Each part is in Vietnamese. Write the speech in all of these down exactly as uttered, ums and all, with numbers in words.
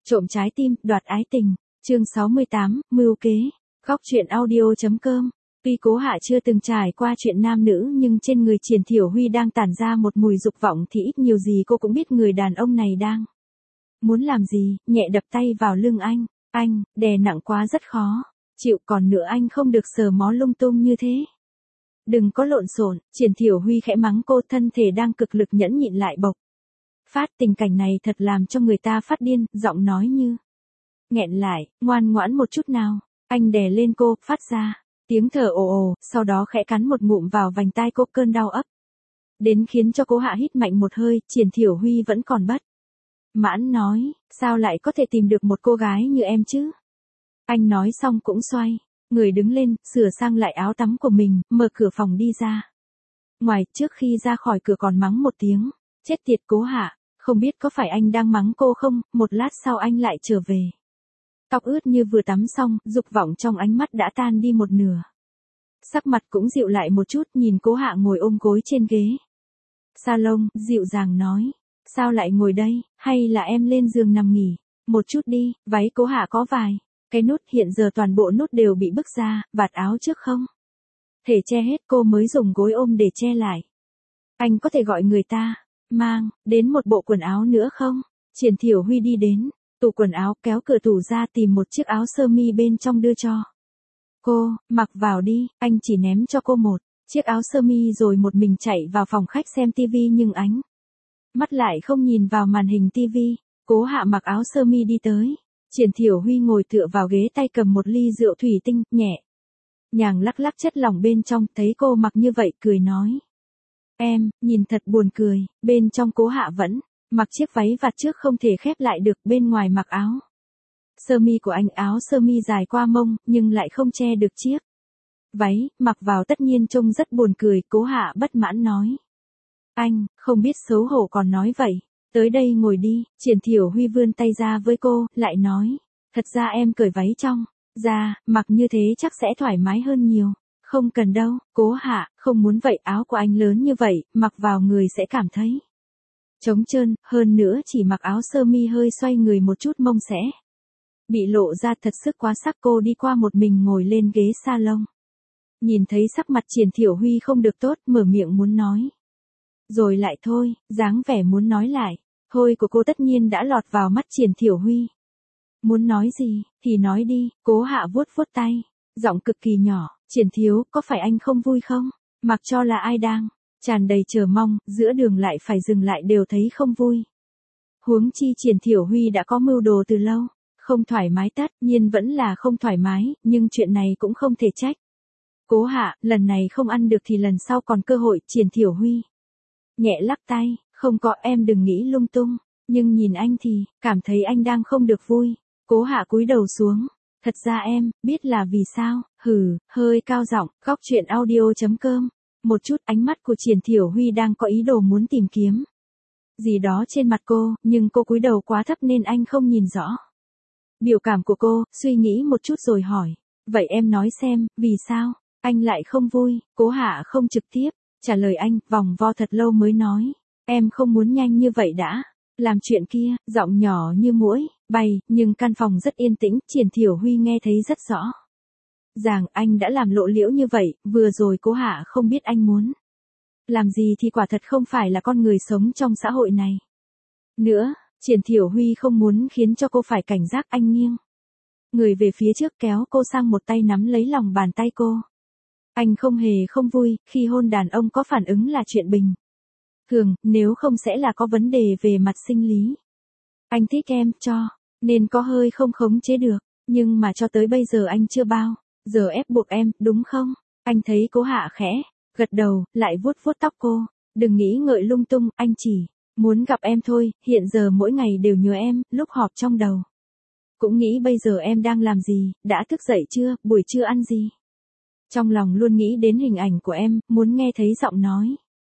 Trộm trái tim, đoạt ái tình. Chương sáu mươi tám, mưu kế. Góc truyện audio chấm com. Tuy Cố Hạ chưa từng trải qua chuyện nam nữ nhưng trên người Triển Thiểu Huy đang tản ra một mùi dục vọng thì ít nhiều gì cô cũng biết người đàn ông này đang muốn làm gì, nhẹ đập tay vào lưng anh. Anh, đè nặng quá rất khó. Chịu, còn nữa anh không được sờ mó lung tung như thế. Đừng có lộn xộn. Triển Thiểu Huy khẽ mắng cô, thân thể đang cực lực nhẫn nhịn lại bộc phát. Tình cảnh này thật làm cho người ta phát điên, giọng nói như nghẹn lại, ngoan ngoãn một chút nào. Anh đè lên cô, phát ra tiếng thở ồ ồ, sau đó khẽ cắn một ngụm vào vành tai cô, cơn đau ấp đến khiến cho Cố Hạ hít mạnh một hơi. Triển Thiểu Huy vẫn còn bất mãn nói, sao lại có thể tìm được một cô gái như em chứ? Anh nói xong cũng xoay người đứng lên, sửa sang lại áo tắm của mình, mở cửa phòng đi ra ngoài. Trước khi ra khỏi cửa còn mắng một tiếng, chết tiệt Cố Hạ. Không biết có phải anh đang mắng cô không? Một lát sau anh lại trở về, tóc ướt như vừa tắm xong, dục vọng trong ánh mắt đã tan đi một nửa. Sắc mặt cũng dịu lại một chút, nhìn Cố Hạ ngồi ôm gối trên ghế salon, dịu dàng nói, sao lại ngồi đây, hay là em lên giường nằm nghỉ một chút đi. Váy Cố Hạ có vài cái nút, hiện giờ toàn bộ nút đều bị bứt ra, vạt áo trước không thể che hết, cô mới dùng gối ôm để che lại. Anh có thể gọi người ta mang đến một bộ quần áo nữa không? Triển Thiểu Huy đi đến tủ quần áo, kéo cửa tủ ra, tìm một chiếc áo sơ mi bên trong đưa cho cô, mặc vào đi. Anh chỉ ném cho cô một chiếc áo sơ mi rồi một mình chạy vào phòng khách xem tivi, nhưng ánh mắt lại không nhìn vào màn hình tivi. Cố Hạ mặc áo sơ mi đi tới. Triển Thiểu Huy ngồi tựa vào ghế, tay cầm một ly rượu thủy tinh, nhẹ nhàng lắc lắc chất lỏng bên trong. Thấy cô mặc như vậy, cười nói, em, nhìn thật buồn cười. Bên trong Cố Hạ vẫn mặc chiếc váy vạt trước không thể khép lại được, bên ngoài mặc áo sơ mi của anh. Áo sơ mi dài qua mông, nhưng lại không che được chiếc váy, mặc vào tất nhiên trông rất buồn cười. Cố Hạ bất mãn nói, anh, không biết xấu hổ còn nói vậy. Tới đây ngồi đi. Triển Thiểu Huy vươn tay ra với cô, lại nói, thật ra em cởi váy trong ra, mặc như thế chắc sẽ thoải mái hơn nhiều. Không cần đâu. Cố Hạ, không muốn vậy, áo của anh lớn như vậy, mặc vào người sẽ cảm thấy trống trơn, hơn nữa chỉ mặc áo sơ mi hơi xoay người một chút mông sẽ bị lộ ra, thật sức quá sắc. Cô đi qua một mình ngồi lên ghế salon. Nhìn thấy sắc mặt Triển Thiểu Huy không được tốt, mở miệng muốn nói rồi lại thôi, dáng vẻ muốn nói lại thôi của cô tất nhiên đã lọt vào mắt Triển Thiểu Huy. Muốn nói gì thì nói đi. Cố Hạ vuốt vuốt tay, giọng cực kỳ nhỏ, Triển Thiếu, có phải anh không vui không? Mặc cho là ai đang tràn đầy chờ mong, giữa đường lại phải dừng lại đều thấy không vui. Huống chi Triển Thiểu Huy đã có mưu đồ từ lâu. Không thoải mái tất nhiên vẫn là không thoải mái, nhưng chuyện này cũng không thể trách Cố Hạ. Lần này không ăn được thì lần sau còn cơ hội. Triển Thiểu Huy nhẹ lắc tay, không có, em đừng nghĩ lung tung. Nhưng nhìn anh thì cảm thấy anh đang không được vui. Cố Hạ cúi đầu xuống. Thật ra em biết là vì sao. Hừ, hơi cao giọng. Góc truyện audio chấm com. Một chút, ánh mắt của Triển Thiểu Huy đang có ý đồ muốn tìm kiếm gì đó trên mặt cô, nhưng cô cúi đầu quá thấp nên anh không nhìn rõ biểu cảm của cô. Suy nghĩ một chút rồi hỏi, vậy em nói xem, vì sao anh lại không vui? Cố Hạ không trực tiếp trả lời anh, vòng vo thật lâu mới nói, em không muốn nhanh như vậy đã làm chuyện kia. Giọng nhỏ như muỗi bay, nhưng căn phòng rất yên tĩnh, Triển Thiểu Huy nghe thấy rất rõ ràng. Anh đã làm lộ liễu như vậy, vừa rồi Cố Hạ không biết anh muốn làm gì thì quả thật không phải là con người sống trong xã hội này nữa. Triển Thiểu Huy không muốn khiến cho cô phải cảnh giác. Anh nghiêng người về phía trước, kéo cô sang một tay nắm lấy lòng bàn tay cô. Anh không hề không vui, khi hôn đàn ông có phản ứng là chuyện bình thường, nếu không sẽ là có vấn đề về mặt sinh lý. Anh thích em, cho nên có hơi không khống chế được, nhưng mà cho tới bây giờ anh chưa bao giờ ép buộc em, đúng không? Anh thấy Cố Hạ khẽ gật đầu, lại vuốt vuốt tóc cô. Đừng nghĩ ngợi lung tung, anh chỉ muốn gặp em thôi. Hiện giờ mỗi ngày đều nhớ em, lúc họp trong đầu cũng nghĩ bây giờ em đang làm gì, đã thức dậy chưa, buổi trưa ăn gì. Trong lòng luôn nghĩ đến hình ảnh của em, muốn nghe thấy giọng nói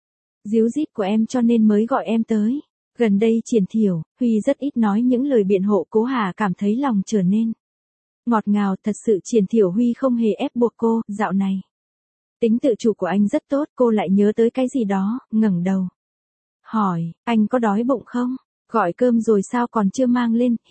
díu dít của em cho nên mới gọi em tới. Gần đây Triển Thiểu Huy rất ít nói những lời biện hộ. Cố Hà cảm thấy lòng trở nên ngọt ngào. Thật sự Triển Thiểu Huy không hề ép buộc cô. Dạo này tính tự chủ của anh rất tốt. Cô lại nhớ tới cái gì đó, ngẩng đầu hỏi, anh có đói bụng không? Gọi cơm rồi sao còn chưa mang lên? Hiểu.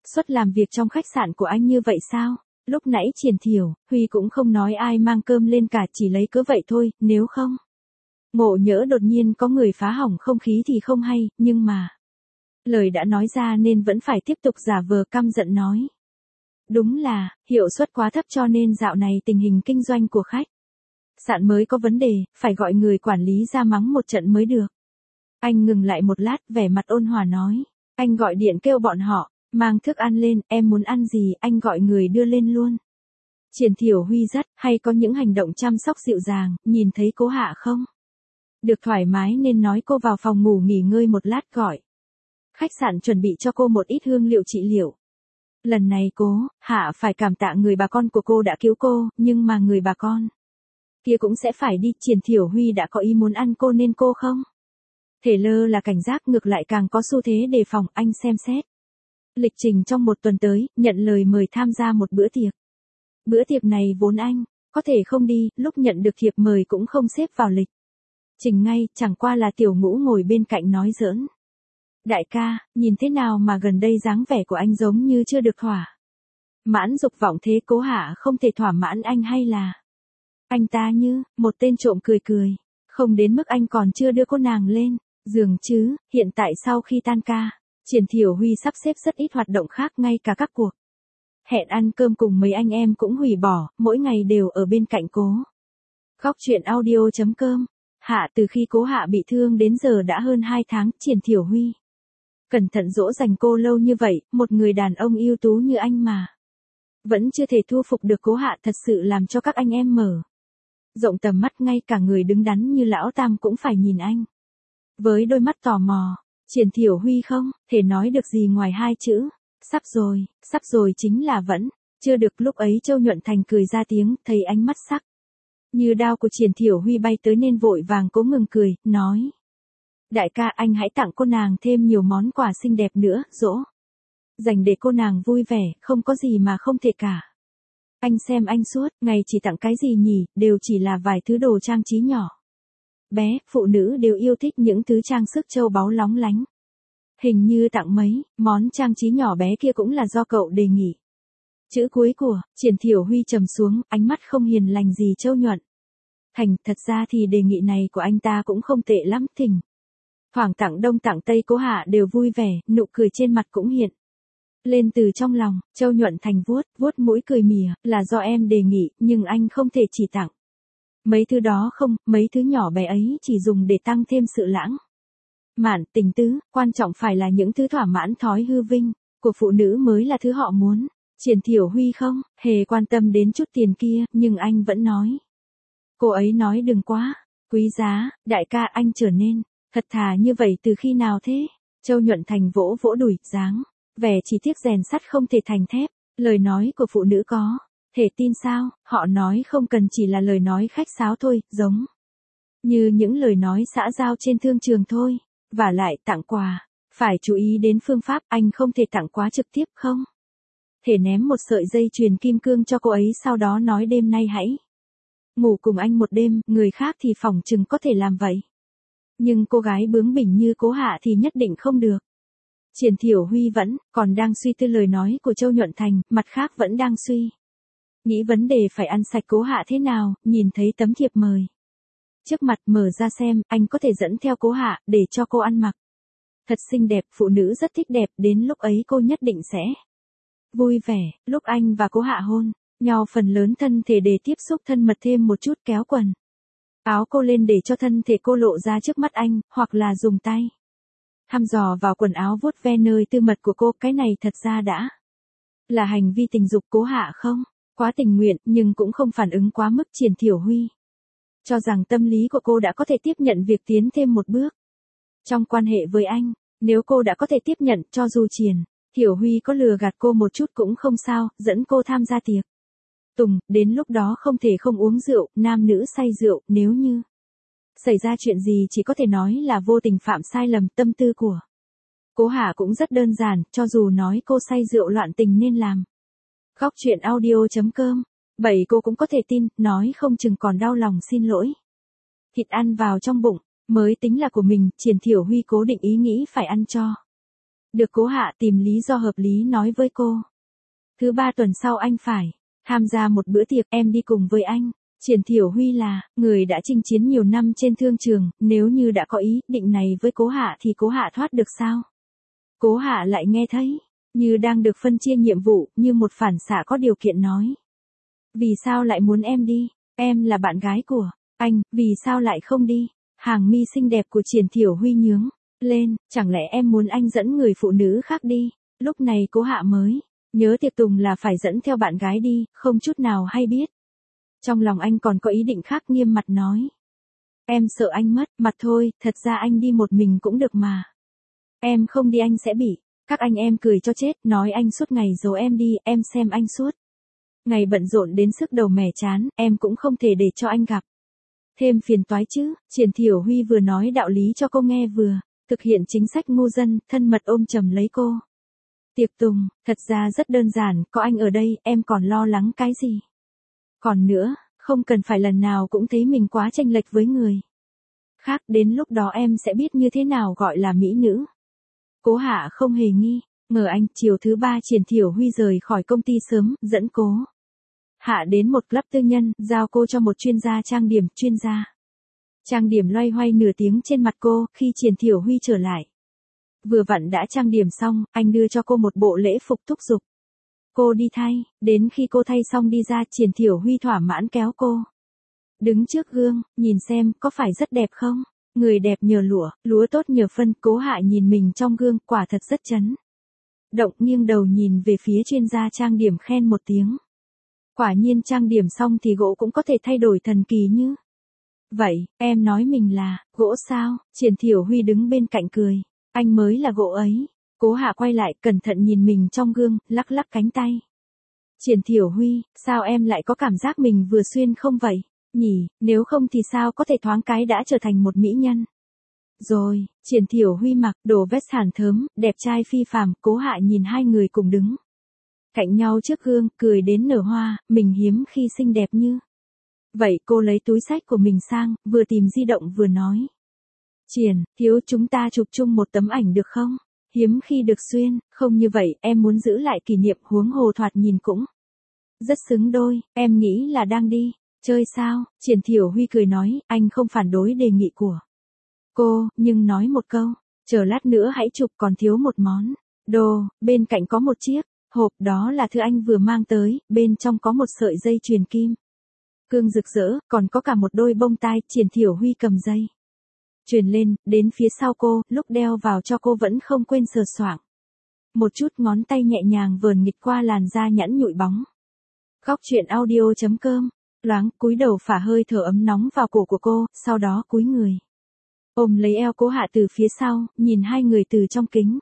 Suất làm việc trong khách sạn của anh như vậy sao? Lúc nãy Triển Thiểu Huy cũng không nói ai mang cơm lên cả, chỉ lấy cớ vậy thôi, nếu không. Ngộ nhỡ đột nhiên có người phá hỏng không khí thì không hay, nhưng mà. Lời đã nói ra nên vẫn phải tiếp tục giả vờ căm giận nói. Đúng là, hiệu suất quá thấp cho nên dạo này tình hình kinh doanh của khách sạn mới có vấn đề, phải gọi người quản lý ra mắng một trận mới được. Anh ngừng lại một lát, vẻ mặt ôn hòa nói. Anh gọi điện kêu bọn họ, mang thức ăn lên, em muốn ăn gì, anh gọi người đưa lên luôn. Triển Thiểu Huy rất hay có những hành động chăm sóc dịu dàng, nhìn thấy Cố Hạ không được thoải mái nên nói cô vào phòng ngủ nghỉ ngơi một lát gọi. Khách sạn chuẩn bị cho cô một ít hương liệu trị liệu. Lần này Cố Hạ phải cảm tạ người bà con của cô đã cứu cô, nhưng mà người bà con kia cũng sẽ phải đi. Triển Thiểu Huy đã có ý muốn ăn cô nên cô không thể lơ là cảnh giác, ngược lại càng có xu thế đề phòng. Anh xem xét lịch trình trong một tuần tới, nhận lời mời tham gia một bữa tiệc. Bữa tiệc này vốn anh có thể không đi, lúc nhận được thiệp mời cũng không xếp vào lịch trình ngay, chẳng qua là Tiểu Ngũ ngồi bên cạnh nói giỡn. Đại ca, nhìn thế nào mà gần đây dáng vẻ của anh giống như chưa được thỏa mãn dục vọng thế? Cố Hạ không thể thỏa mãn anh hay là anh ta như một tên trộm cười cười, không đến mức anh còn chưa đưa cô nàng lên giường chứ. Hiện tại sau khi tan ca, Triển Thiểu Huy sắp xếp rất ít hoạt động khác, ngay cả các cuộc hẹn ăn cơm cùng mấy anh em cũng hủy bỏ, mỗi ngày đều ở bên cạnh Cố. Góc truyện audio chấm com. Hạ từ khi Cố Hạ bị thương đến giờ đã hơn hai tháng, Triển Thiểu Huy cẩn thận dỗ dành cô lâu như vậy, một người đàn ông ưu tú như anh mà vẫn chưa thể thu phục được Cố Hạ, thật sự làm cho các anh em mở rộng tầm mắt, ngay cả người đứng đắn như lão Tam cũng phải nhìn anh với đôi mắt tò mò. Triển Thiểu Huy không thể nói được gì ngoài hai chữ, sắp rồi. Sắp rồi chính là vẫn chưa được. Lúc ấy Châu Nhuận Thành cười ra tiếng, thấy ánh mắt sắc như đao của Triển Thiểu Huy bay tới nên vội vàng cố ngừng cười, nói. Đại ca, anh hãy tặng cô nàng thêm nhiều món quà xinh đẹp nữa, dỗ dành để cô nàng vui vẻ, không có gì mà không thể cả. Anh xem anh suốt ngày chỉ tặng cái gì nhỉ, đều chỉ là vài thứ đồ trang trí nhỏ bé, phụ nữ đều yêu thích những thứ trang sức châu báu lóng lánh. Hình như tặng mấy món trang trí nhỏ bé kia cũng là do cậu đề nghị. Chữ cuối của Triển Thiểu Huy trầm xuống, ánh mắt không hiền lành gì Châu Nhuận Thành. Thật ra thì đề nghị này của anh ta cũng không tệ lắm, thỉnh thoảng tặng đông tặng tây Cố Hạ đều vui vẻ, nụ cười trên mặt cũng hiện lên từ trong lòng. Châu Nhuận Thành vuốt vuốt mũi cười mỉa, là do em đề nghị, nhưng anh không thể chỉ tặng mấy thứ đó không, mấy thứ nhỏ bé ấy chỉ dùng để tăng thêm sự lãng mạn tình tứ, quan trọng phải là những thứ thỏa mãn thói hư vinh của phụ nữ mới là thứ họ muốn. Triển Thiểu Huy không hề quan tâm đến chút tiền kia, nhưng anh vẫn nói. Cô ấy nói đừng quá quý giá, đại ca anh trở nên thật thà như vậy từ khi nào thế? Châu Nhuận Thành vỗ vỗ đùi, dáng vẻ chỉ tiếc rèn sắt không thể thành thép. Lời nói của phụ nữ có thể tin sao? Họ nói không cần chỉ là lời nói khách sáo thôi, giống như những lời nói xã giao trên thương trường thôi. Và lại tặng quà phải chú ý đến phương pháp, anh không thể tặng quá trực tiếp, không thể ném một sợi dây chuyền kim cương cho cô ấy sau đó nói đêm nay hãy ngủ cùng anh một đêm. Người khác thì phỏng chừng có thể làm vậy, nhưng cô gái bướng bỉnh như Cố Hạ thì nhất định không được. Triển Thiểu Huy vẫn còn đang suy tư lời nói của Châu Nhuận Thành, mặt khác vẫn đang suy nghĩ vấn đề phải ăn sạch Cố Hạ thế nào. Nhìn thấy tấm thiệp mời trước mặt, mở ra xem, anh có thể dẫn theo Cố Hạ để cho cô ăn mặc thật xinh đẹp. Phụ nữ rất thích đẹp, đến lúc ấy cô nhất định sẽ vui vẻ. Lúc anh và Cố Hạ hôn nhau, phần lớn thân thể để tiếp xúc thân mật thêm một chút, kéo quần áo cô lên để cho thân thể cô lộ ra trước mắt anh, hoặc là dùng tay thăm dò vào quần áo vuốt ve nơi tư mật của cô. Cái này thật ra đã là hành vi tình dục. Cố Hạ không quá tình nguyện, nhưng cũng không phản ứng quá mức. Triển Thiểu Huy cho rằng tâm lý của cô đã có thể tiếp nhận việc tiến thêm một bước trong quan hệ với anh. Nếu cô đã có thể tiếp nhận, cho dù Triển Thiểu Huy có lừa gạt cô một chút cũng không sao, dẫn cô tham gia tiệc tùng, đến lúc đó không thể không uống rượu, nam nữ say rượu, nếu như xảy ra chuyện gì chỉ có thể nói là vô tình phạm sai lầm. Tâm tư của Cố Hạ cũng rất đơn giản, cho dù nói cô say rượu loạn tình nên làm. Góc truyện audio chấm com. Bảy cô cũng có thể tin, nói không chừng còn đau lòng xin lỗi. Thịt ăn vào trong bụng mới tính là của mình. Triển Thiểu Huy cố định ý nghĩ phải ăn cho Được Cố Hạ tìm lý do hợp lý nói với cô. Thứ ba tuần sau anh phải tham gia một bữa tiệc, em đi cùng với anh. Triển Thiểu Huy là người đã chinh chiến nhiều năm trên thương trường, nếu như đã có ý định này với Cố Hạ thì Cố Hạ thoát được sao? Cố Hạ lại nghe thấy như đang được phân chia nhiệm vụ, như một phản xạ có điều kiện nói. Vì sao lại muốn em đi? Em là bạn gái của anh, vì sao lại không đi? Hàng mi xinh đẹp của Triển Thiểu Huy nhướng lên, chẳng lẽ em muốn anh dẫn người phụ nữ khác đi? Lúc này Cố Hạ mới nhớ tiệc tùng là phải dẫn theo bạn gái đi, không chút nào hay biết. Trong lòng anh còn có ý định khác, nghiêm mặt nói. Em sợ anh mất mặt thôi, thật ra anh đi một mình cũng được mà. Em không đi anh sẽ bị các anh em cười cho chết, nói anh suốt ngày giấu em đi, em xem anh suốt ngày bận rộn đến sức đầu mẻ chán, em cũng không thể để cho anh gặp thêm phiền toái chứ. Triển Thiểu Huy vừa nói đạo lý cho cô nghe vừa thực hiện chính sách ngu dân, thân mật ôm chầm lấy cô. Tiệc tùng, thật ra rất đơn giản, có anh ở đây, em còn lo lắng cái gì? Còn nữa, không cần phải lần nào cũng thấy mình quá chênh lệch với người khác, đến lúc đó em sẽ biết như thế nào gọi là mỹ nữ. Cố Hạ không hề nghi ngờ anh. Chiều thứ ba Triển Thiểu Huy rời khỏi công ty sớm, dẫn Cố Hạ đến một club tư nhân, giao cô cho một chuyên gia trang điểm. Chuyên gia trang điểm loay hoay nửa tiếng trên mặt cô. Khi Triển Thiểu Huy trở lại, vừa vặn đã trang điểm xong, anh đưa cho cô một bộ lễ phục thúc giục. Cô đi thay, đến khi cô thay xong đi ra, Triển Thiểu Huy thỏa mãn kéo cô đứng trước gương, nhìn xem có phải rất đẹp không? Người đẹp nhờ lụa, lúa tốt nhờ phân. Cố Hạ nhìn mình trong gương, quả thật rất chấn động, nghiêng đầu nhìn về phía chuyên gia trang điểm khen một tiếng. Quả nhiên trang điểm xong thì gỗ cũng có thể thay đổi thần kỳ như vậy. Em nói mình là gỗ sao? Triển Thiểu Huy đứng bên cạnh cười. Anh mới là gỗ ấy. Cố Hạ quay lại, cẩn thận nhìn mình trong gương, lắc lắc cánh tay. Triển Thiểu Huy, sao em lại có cảm giác mình vừa xuyên không vậy? Nhỉ, nếu không thì sao có thể thoáng cái đã trở thành một mỹ nhân? Rồi, Triển Thiểu Huy mặc đồ vest hàn thớm, đẹp trai phi phàm. Cố Hạ nhìn hai người cùng đứng cạnh nhau trước gương, cười đến nở hoa, mình hiếm khi xinh đẹp như vậy. Cô lấy túi xách của mình sang, vừa tìm di động vừa nói. Triển, thiếu chúng ta chụp chung một tấm ảnh được không? Hiếm khi được xuyên, không như vậy, em muốn giữ lại kỷ niệm, huống hồ thoạt nhìn cũng rất xứng đôi. Em nghĩ là đang đi chơi sao? Triển Thiểu Huy cười nói, anh không phản đối đề nghị của cô, nhưng nói một câu, chờ lát nữa hãy chụp, còn thiếu một món đồ. Bên cạnh có một chiếc hộp, đó là thứ anh vừa mang tới, bên trong có một sợi dây chuyền kim cương rực rỡ, còn có cả một đôi bông tai. Triển Thiểu Huy cầm dây chuyền lên, đến phía sau cô, lúc đeo vào cho cô vẫn không quên sờ soạng một chút, ngón tay nhẹ nhàng vờn nghịch qua làn da nhẵn nhụi bóng. Góc truyện audio chấm com, loáng cúi đầu phả hơi thở ấm nóng vào cổ của cô, sau đó cúi người ôm lấy eo Cố Hạ từ phía sau, nhìn hai người từ trong kính.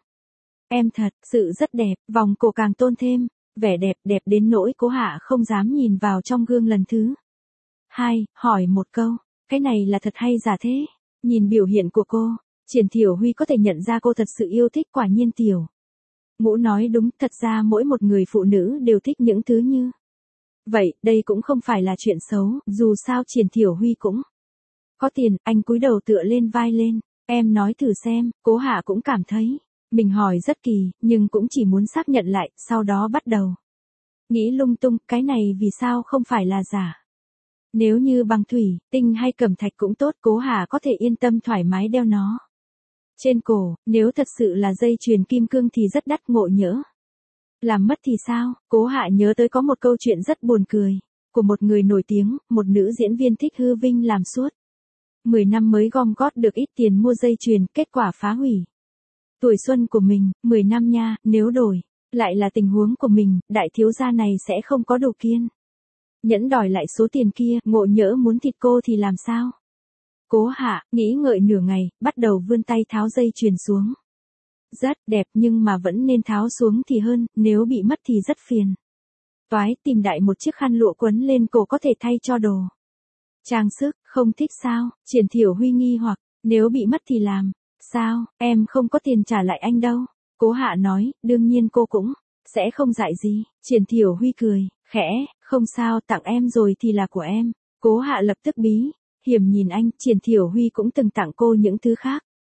Em thật sự rất đẹp, vòng cổ càng tôn thêm vẻ đẹp, đẹp đến nỗi Cố Hạ không dám nhìn vào trong gương lần thứ hai, hỏi một câu, cái này là thật hay giả thế? Nhìn biểu hiện của cô, Triển Thiểu Huy có thể nhận ra cô thật sự yêu thích. Quả nhiên Tiểu Ngũ nói đúng, thật ra mỗi một người phụ nữ đều thích những thứ như vậy, đây cũng không phải là chuyện xấu, dù sao Triển Thiểu Huy cũng có tiền. Anh cúi đầu tựa lên vai lên, em nói thử xem. Cố Hạ cũng cảm thấy mình hỏi rất kỳ, nhưng cũng chỉ muốn xác nhận lại, sau đó bắt đầu nghĩ lung tung, cái này vì sao không phải là giả? Nếu như bằng thủy, tinh hay cẩm thạch cũng tốt, Cố Hạ có thể yên tâm thoải mái đeo nó trên cổ. Nếu thật sự là dây chuyền kim cương thì rất đắt, ngộ nhỡ làm mất thì sao? Cố Hạ nhớ tới có một câu chuyện rất buồn cười của một người nổi tiếng, một nữ diễn viên thích hư vinh, làm suốt mười năm mới gom gót được ít tiền mua dây chuyền, kết quả phá hủy tuổi xuân của mình. mười năm nha, nếu đổi lại là tình huống của mình, đại thiếu gia này sẽ không có đủ kiên nhẫn đòi lại số tiền kia, ngộ nhỡ muốn thịt cô thì làm sao? Cố Hạ nghĩ ngợi nửa ngày, bắt đầu vươn tay tháo dây chuyền xuống. Rất đẹp, nhưng mà vẫn nên tháo xuống thì hơn, nếu bị mất thì rất phiền toái. Tìm đại một chiếc khăn lụa quấn lên cổ có thể thay cho đồ trang sức. Không thích sao? Triển Thiểu Huy nghi hoặc, nếu bị mất thì làm sao? Em không có tiền trả lại anh đâu. Cố Hạ nói, đương nhiên cô cũng sẽ không dại gì. Triển Thiểu Huy cười khẽ, không sao, tặng em rồi thì là của em. Cố Hạ lập tức bí hiểm nhìn anh. Triển Thiểu Huy cũng từng tặng cô những thứ khác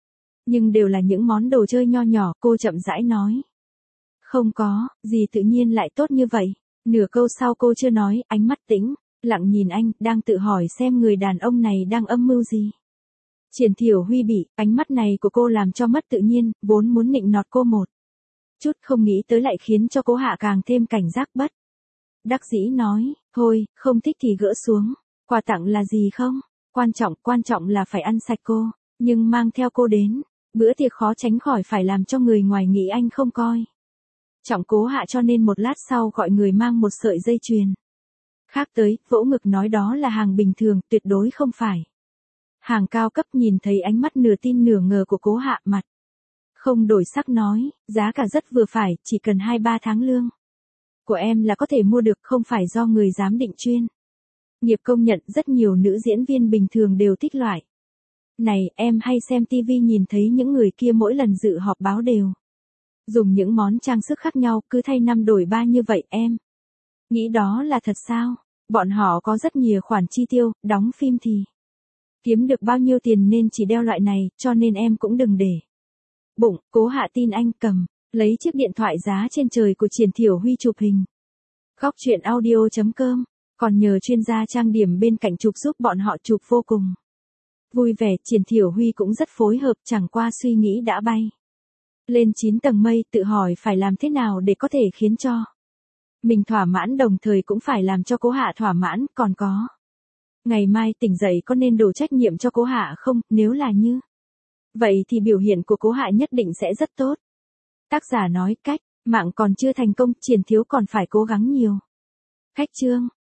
Nhưng đều là những món đồ chơi nho nhỏ, cô chậm rãi nói. Không có, gì tự nhiên lại tốt như vậy. Nửa câu sau cô chưa nói, ánh mắt tĩnh, lặng nhìn anh, đang tự hỏi xem người đàn ông này đang âm mưu gì. Triển Thiểu Huy bị, ánh mắt này của cô làm cho mất tự nhiên, vốn muốn nịnh nọt cô một chút không nghĩ tới lại khiến cho Cố Hạ càng thêm cảnh giác bất. Đắc dĩ nói, thôi, không thích thì gỡ xuống, quà tặng là gì không? Quan trọng, quan trọng là phải ăn sạch cô, nhưng mang theo cô đến, bữa tiệc khó tránh khỏi phải làm cho người ngoài nghĩ anh không coi trọng Cố Hạ, cho nên một lát sau gọi người mang một sợi dây chuyền khác tới, vỗ ngực nói đó là hàng bình thường, tuyệt đối không phải hàng cao cấp. Nhìn thấy ánh mắt nửa tin nửa ngờ của Cố Hạ, mặt không đổi sắc nói, giá cả rất vừa phải, chỉ cần hai ba tháng lương của em là có thể mua được, không phải do người giám định chuyên nghiệp công nhận. Rất nhiều nữ diễn viên bình thường đều thích loại này, em hay xem tivi nhìn thấy những người kia mỗi lần dự họp báo đều dùng những món trang sức khác nhau, cứ thay năm đổi ba như vậy. Em nghĩ đó là thật sao? Bọn họ có rất nhiều khoản chi tiêu, đóng phim thì kiếm được bao nhiêu tiền nên chỉ đeo loại này, cho nên em cũng đừng để bụng. Cố Hạ tin anh, cầm lấy chiếc điện thoại giá trên trời của Triển Thiểu Huy chụp hình. Góc truyện audio chấm com, còn nhờ chuyên gia trang điểm bên cạnh chụp giúp bọn họ chụp vô cùng vui vẻ. Triển Thiểu Huy cũng rất phối hợp, chẳng qua suy nghĩ đã bay lên chín tầng mây, tự hỏi phải làm thế nào để có thể khiến cho mình thỏa mãn, đồng thời cũng phải làm cho Cố Hạ thỏa mãn. Còn có, ngày mai tỉnh dậy có nên đổ trách nhiệm cho Cố Hạ không? Nếu là như vậy thì biểu hiện của Cố Hạ nhất định sẽ rất tốt. Tác giả nói, cách mạng còn chưa thành công, Triển thiếu còn phải cố gắng nhiều. Khách chương